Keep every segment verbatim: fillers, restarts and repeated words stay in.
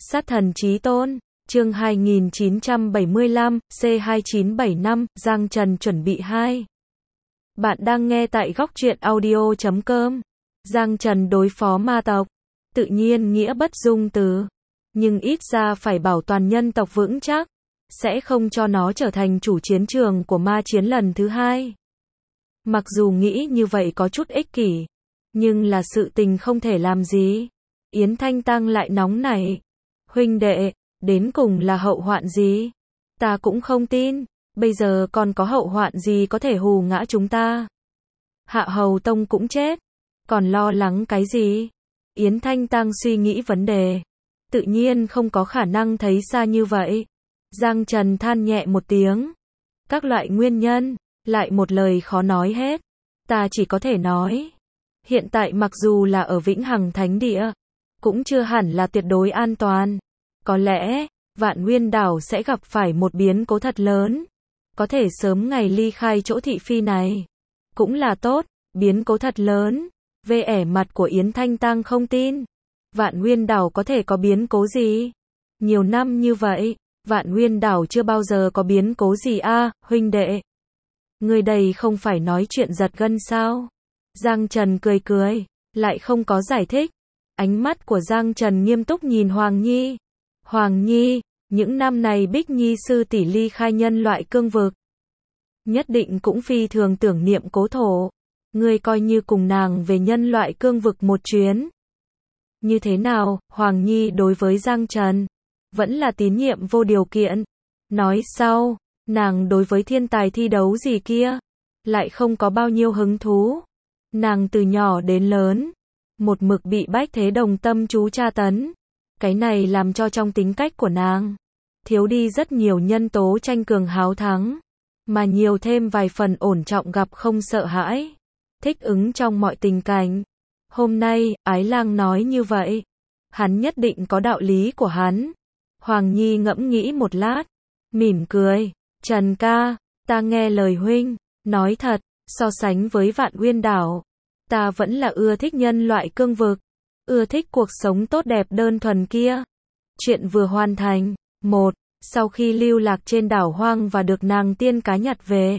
Sát thần chí tôn, chương hai nghìn chín trăm bảy mươi lăm, C hai chín bảy năm, Giang Trần chuẩn bị hai. Bạn đang nghe tại góc truyện audio chấm com. Giang Trần đối phó ma tộc, tự nhiên nghĩa bất dung từ, nhưng ít ra phải bảo toàn nhân tộc vững chắc, sẽ không cho nó trở thành chủ chiến trường của ma chiến lần thứ hai. Mặc dù nghĩ như vậy có chút ích kỷ, nhưng là sự tình không thể làm gì. Yến Thanh Tăng lại nóng nảy. Huynh đệ, đến cùng là hậu hoạn gì? Ta cũng không tin, bây giờ còn có hậu hoạn gì có thể hù ngã chúng ta? Hạ Hầu Tông cũng chết, còn lo lắng cái gì? Yến Thanh Tăng suy nghĩ vấn đề, tự nhiên không có khả năng thấy xa như vậy. Giang Trần than nhẹ một tiếng. Các loại nguyên nhân, lại một lời khó nói hết. Ta chỉ có thể nói, hiện tại mặc dù là ở Vĩnh Hằng Thánh Địa, cũng chưa hẳn là tuyệt đối an toàn. Có lẽ, Vạn Nguyên Đảo sẽ gặp phải một biến cố thật lớn. Có thể sớm ngày ly khai chỗ thị phi này. Cũng là tốt, biến cố thật lớn. Về ẻ mặt của Yến Thanh Tăng không tin. Vạn Nguyên Đảo có thể có biến cố gì? Nhiều năm như vậy, Vạn Nguyên Đảo chưa bao giờ có biến cố gì a, à, huynh đệ. Người đây không phải nói chuyện giật gân sao? Giang Trần cười cười, lại không có giải thích. Ánh mắt của Giang Trần nghiêm túc nhìn Hoàng Nhi. Hoàng Nhi, những năm này Bích Nhi sư tỷ ly khai nhân loại cương vực, nhất định cũng phi thường tưởng niệm cố thổ. Ngươi coi như cùng nàng về nhân loại cương vực một chuyến. Như thế nào? Hoàng Nhi đối với Giang Trần vẫn là tín nhiệm vô điều kiện. Nói sau, nàng đối với thiên tài thi đấu gì kia lại không có bao nhiêu hứng thú. Nàng từ nhỏ đến lớn, một mực bị Bách Thế Đồng tâm chú tra tấn. Cái này làm cho trong tính cách của nàng thiếu đi rất nhiều nhân tố tranh cường háo thắng, mà nhiều thêm vài phần ổn trọng gặp không sợ hãi, thích ứng trong mọi tình cảnh. Hôm nay, Ái Lang nói như vậy, hắn nhất định có đạo lý của hắn. Hoàng Nhi ngẫm nghĩ một lát, mỉm cười. Trần ca, ta nghe lời huynh, nói thật, so sánh với Vạn Nguyên Đảo, ta vẫn là ưa thích nhân loại cương vực, ưa thích cuộc sống tốt đẹp đơn thuần kia. Chuyện vừa hoàn thành. Một. Sau khi lưu lạc trên đảo hoang và được nàng tiên cá nhặt về.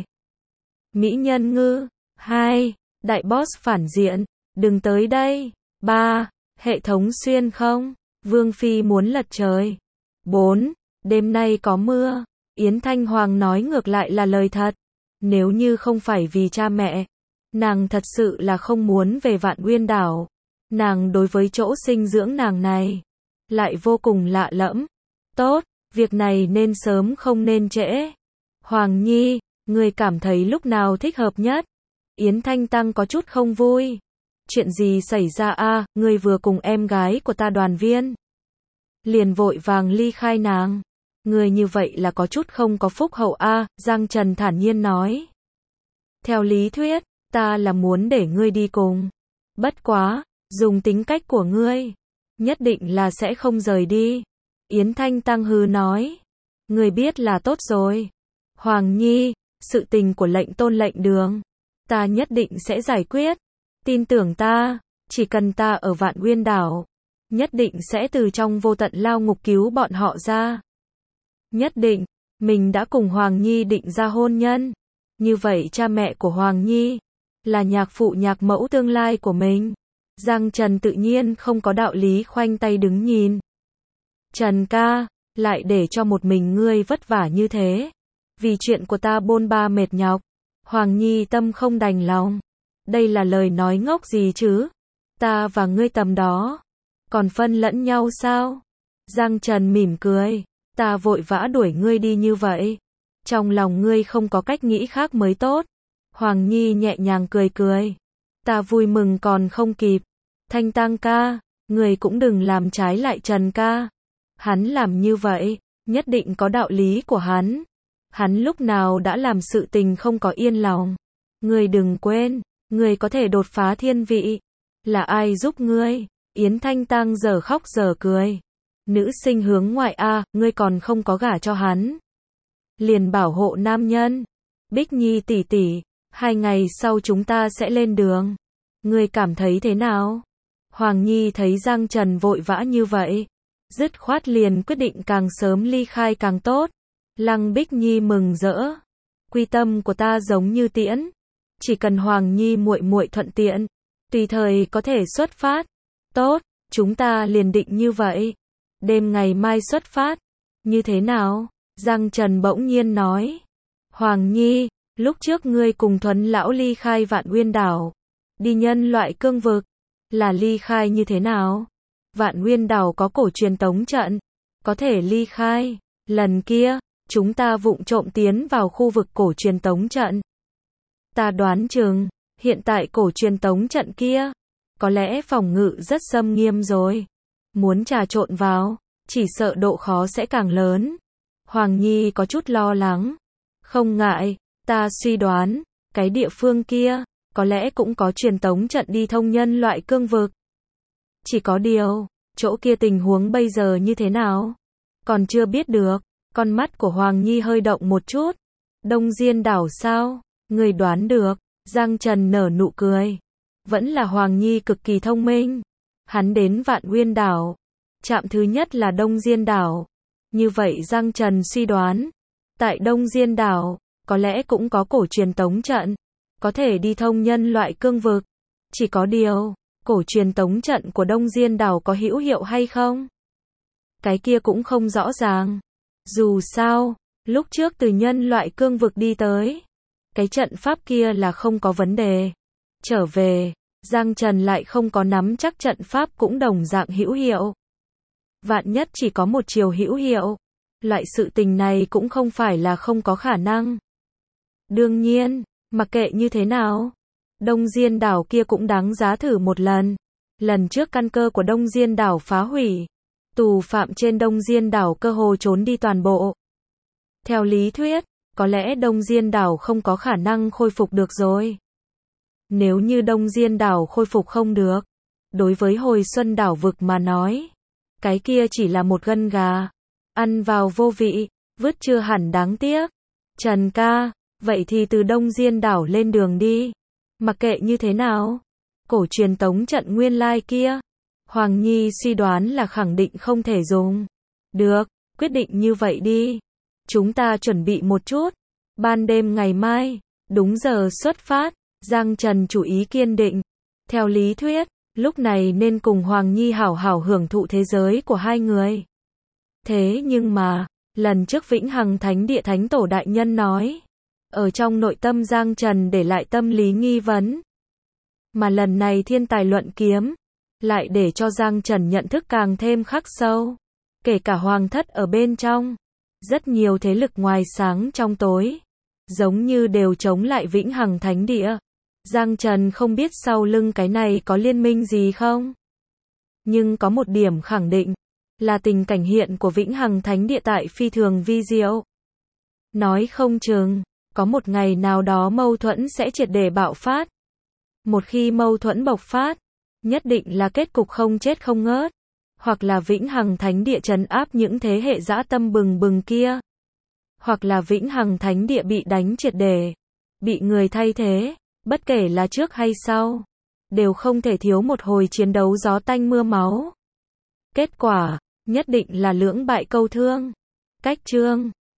Mỹ nhân ngư. Hai. Đại boss phản diện, đừng tới đây. Ba. Hệ thống xuyên không, Vương Phi muốn lật trời. Bốn. Đêm nay có mưa. Yến Thanh Hoàng nói ngược lại là lời thật. Nếu như không phải vì cha mẹ, nàng thật sự là không muốn về Vạn Nguyên Đảo. Nàng đối với chỗ sinh dưỡng nàng này lại vô cùng lạ lẫm. Tốt, việc này nên sớm không nên trễ. Hoàng Nhi, ngươi cảm thấy lúc nào thích hợp nhất? Yến Thanh Tăng có chút không vui. Chuyện gì xảy ra a, à, ngươi vừa cùng em gái của ta đoàn viên, liền vội vàng ly khai nàng. Ngươi như vậy là có chút không có phúc hậu a, à, Giang Trần thản nhiên nói. Theo lý thuyết, ta là muốn để ngươi đi cùng. Bất quá, dùng tính cách của ngươi, nhất định là sẽ không rời đi. Yến Thanh Tăng hừ nói. Ngươi biết là tốt rồi. Hoàng Nhi, sự tình của lệnh tôn lệnh đường, ta nhất định sẽ giải quyết. Tin tưởng ta, chỉ cần ta ở Vạn Nguyên Đảo, nhất định sẽ từ trong vô tận lao ngục cứu bọn họ ra. Nhất định, mình đã cùng Hoàng Nhi định ra hôn nhân. Như vậy cha mẹ của Hoàng Nhi là nhạc phụ nhạc mẫu tương lai của mình. Giang Trần tự nhiên không có đạo lý khoanh tay đứng nhìn. Trần ca, lại để cho một mình ngươi vất vả như thế, vì chuyện của ta bôn ba mệt nhọc. Hoàng Nhi tâm không đành lòng. Đây là lời nói ngốc gì chứ? Ta và ngươi tầm đó, còn phân lẫn nhau sao? Giang Trần mỉm cười. Ta vội vã đuổi ngươi đi như vậy, trong lòng ngươi không có cách nghĩ khác mới tốt. Hoàng Nhi nhẹ nhàng cười cười. Ta vui mừng còn không kịp. Thanh Tăng ca, người cũng đừng làm trái lại Trần ca. Hắn làm như vậy, nhất định có đạo lý của hắn. Hắn lúc nào đã làm sự tình không có yên lòng. Ngươi đừng quên, ngươi có thể đột phá thiên vị. Là ai giúp ngươi? Yến Thanh Tăng giờ khóc giờ cười. Nữ sinh hướng ngoại a, à, ngươi còn không có gả cho hắn, liền bảo hộ nam nhân. Bích Nhi tỷ tỷ, hai ngày sau chúng ta sẽ lên đường. Ngươi cảm thấy thế nào? Hoàng Nhi thấy Giang Trần vội vã như vậy, dứt khoát liền quyết định càng sớm ly khai càng tốt. Lăng Bích Nhi mừng rỡ. Quy tâm của ta giống như tiễn, chỉ cần Hoàng Nhi muội muội thuận tiện, tùy thời có thể xuất phát. Tốt, chúng ta liền định như vậy. Đêm ngày mai xuất phát. Như thế nào? Giang Trần bỗng nhiên nói. Hoàng Nhi, lúc trước ngươi cùng Thuấn lão ly khai Vạn Nguyên đảo, đi nhân loại cương vực, là ly khai như thế nào? Vạn Nguyên đảo có cổ truyền tống trận, có thể ly khai. Lần kia, chúng ta vụng trộm tiến vào khu vực cổ truyền tống trận. Ta đoán chừng, hiện tại cổ truyền tống trận kia, có lẽ phòng ngự rất xâm nghiêm rồi. Muốn trà trộn vào, chỉ sợ độ khó sẽ càng lớn. Hoàng Nhi có chút lo lắng. Không ngại, ta suy đoán, cái địa phương kia, có lẽ cũng có truyền tống trận đi thông nhân loại cương vực. Chỉ có điều, chỗ kia tình huống bây giờ như thế nào? Còn chưa biết được. Con mắt của Hoàng Nhi hơi động một chút. Đông Diên đảo sao? Người đoán được. Giang Trần nở nụ cười. Vẫn là Hoàng Nhi cực kỳ thông minh. Hắn đến Vạn Nguyên đảo. Trạm thứ nhất là Đông Diên đảo. Như vậy Giang Trần suy đoán. Tại Đông Diên đảo, có lẽ cũng có cổ truyền tống trận. Có thể đi thông nhân loại cương vực. Chỉ có điều, cổ truyền tống trận của Đông Diên đảo có hữu hiệu hay không? Cái kia cũng không rõ ràng. Dù sao, lúc trước từ nhân loại cương vực đi tới, cái trận pháp kia là không có vấn đề. Trở về, Giang Trần lại không có nắm chắc trận pháp cũng đồng dạng hữu hiệu. Vạn nhất chỉ có một chiều hữu hiệu, loại sự tình này cũng không phải là không có khả năng. Đương nhiên, mặc kệ như thế nào, Đông Diên đảo kia cũng đáng giá thử một lần. Lần trước căn cơ của Đông Diên đảo phá hủy, tù phạm trên Đông Diên đảo cơ hồ trốn đi toàn bộ. Theo lý thuyết, có lẽ Đông Diên đảo không có khả năng khôi phục được rồi. Nếu như Đông Diên đảo khôi phục không được, đối với Hồi Xuân đảo vực mà nói, cái kia chỉ là một gân gà, ăn vào vô vị, vứt chưa hẳn đáng tiếc. Trần ca, vậy thì từ Đông Diên đảo lên đường đi. Mặc kệ như thế nào, cổ truyền tống trận nguyên lai kia, Hoàng Nhi suy đoán là khẳng định không thể dùng. Được, quyết định như vậy đi. Chúng ta chuẩn bị một chút. Ban đêm ngày mai, đúng giờ xuất phát. Giang Trần chủ ý kiên định. Theo lý thuyết, lúc này nên cùng Hoàng Nhi hảo hảo hưởng thụ thế giới của hai người. Thế nhưng mà, lần trước Vĩnh Hằng Thánh Địa Thánh Tổ Đại Nhân nói, ở trong nội tâm Giang Trần để lại tâm lý nghi vấn. Mà lần này thiên tài luận kiếm, lại để cho Giang Trần nhận thức càng thêm khắc sâu. Kể cả hoàng thất ở bên trong, rất nhiều thế lực ngoài sáng trong tối, giống như đều chống lại Vĩnh Hằng Thánh Địa. Giang Trần không biết sau lưng cái này có liên minh gì không? Nhưng có một điểm khẳng định, là tình cảnh hiện của Vĩnh Hằng Thánh Địa tại phi thường vi diệu. Nói không chừng, có một ngày nào đó mâu thuẫn sẽ triệt để bạo phát. Một khi mâu thuẫn bộc phát, nhất định là kết cục không chết không ngớt. Hoặc là Vĩnh Hằng Thánh Địa trấn áp những thế hệ dã tâm bừng bừng kia. Hoặc là Vĩnh Hằng Thánh Địa bị đánh triệt để, bị người thay thế, bất kể là trước hay sau, đều không thể thiếu một hồi chiến đấu gió tanh mưa máu. Kết quả, nhất định là lưỡng bại câu thương. Cách chương